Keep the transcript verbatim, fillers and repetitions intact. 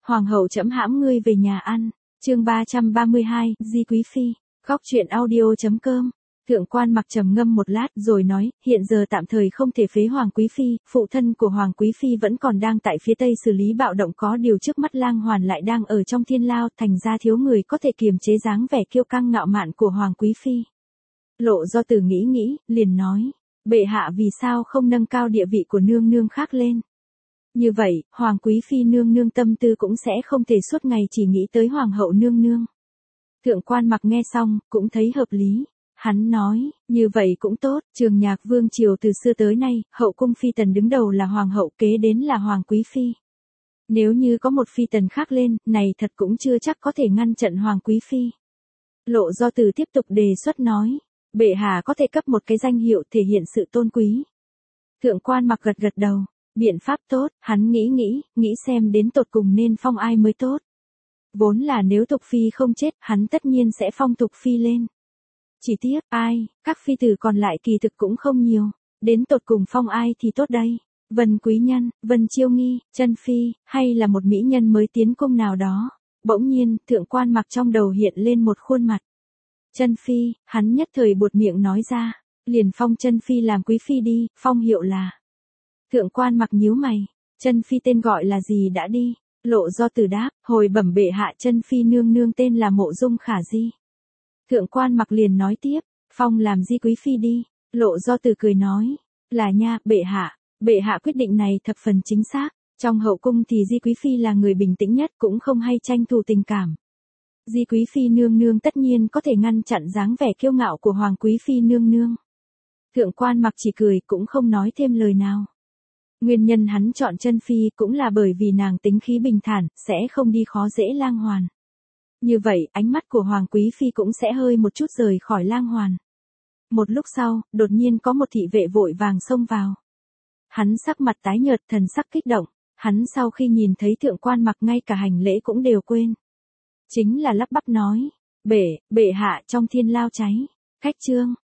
Hoàng hậu trẫm hãm ngươi về nhà ăn. Chương ba trăm ba mươi hai, Di Quý Phi. Góc truyện audio chấm com. Thượng quan Mặc trầm ngâm một lát rồi nói, hiện giờ tạm thời không thể phế Hoàng Quý Phi, phụ thân của Hoàng Quý Phi vẫn còn đang tại phía Tây xử lý bạo động, có điều trước mắt Lang Hoàn lại đang ở trong Thiên Lao, thành ra thiếu người có thể kiềm chế dáng vẻ kiêu căng ngạo mạn của Hoàng Quý Phi. Lộ Do Tử nghĩ nghĩ, liền nói, bệ hạ vì sao không nâng cao địa vị của nương nương khác lên. Như vậy, Hoàng Quý Phi nương nương tâm tư cũng sẽ không thể suốt ngày chỉ nghĩ tới Hoàng hậu nương nương. Thượng quan Mặc nghe xong, cũng thấy hợp lý. Hắn nói, như vậy cũng tốt, Trường Nhạc Vương triều từ xưa tới nay, hậu cung phi tần đứng đầu là Hoàng hậu, kế đến là Hoàng Quý Phi. Nếu như có một phi tần khác lên, này thật cũng chưa chắc có thể ngăn chặn Hoàng Quý Phi. Lộ Do Tử tiếp tục đề xuất nói, bệ hạ có thể cấp một cái danh hiệu thể hiện sự tôn quý. Thượng quan Mặc gật gật đầu, biện pháp tốt, hắn nghĩ nghĩ, nghĩ xem đến tột cùng nên phong ai mới tốt. Vốn là nếu Tục Phi không chết, hắn tất nhiên sẽ phong Tục Phi lên. Chỉ tiếc, ai, các phi tử còn lại kỳ thực cũng không nhiều, đến tột cùng phong ai thì tốt đây. Vân Quý Nhân, Vân Chiêu Nghi, Chân Phi, hay là một mỹ nhân mới tiến cung nào đó. Bỗng nhiên, thượng quan Mặc trong đầu hiện lên một khuôn mặt. Chân Phi, hắn nhất thời buột miệng nói ra, liền phong Chân Phi làm quý phi đi, phong hiệu là. Thượng quan Mặc nhíu mày, Chân Phi tên gọi là gì đã đi? Lộ Do Tử đáp, hồi bẩm bệ hạ, Chân Phi nương nương tên là Mộ Dung Khả Di. Thượng quan Mặc liền nói tiếp, phong làm Di Quý Phi đi. Lộ Do Tử cười nói, là nha, bệ hạ, bệ hạ quyết định này thập phần chính xác. Trong hậu cung thì Di Quý Phi là người bình tĩnh nhất, cũng không hay tranh thủ tình cảm. Di Quý Phi nương nương tất nhiên có thể ngăn chặn dáng vẻ kiêu ngạo của Hoàng Quý Phi nương nương. Thượng quan Mặc chỉ cười, cũng không nói thêm lời nào. Nguyên nhân hắn chọn Chân Phi cũng là bởi vì nàng tính khí bình thản, sẽ không đi khó dễ Lang Hoàn. Như vậy, ánh mắt của Hoàng Quý Phi cũng sẽ hơi một chút rời khỏi Lang Hoàn. Một lúc sau, đột nhiên có một thị vệ vội vàng xông vào. Hắn sắc mặt tái nhợt, thần sắc kích động. Hắn sau khi nhìn thấy thượng quan Mặc ngay cả hành lễ cũng đều quên. Chính là lắp bắp nói, bệ, bệ hạ trong Thiên Lao cháy. Cách chương.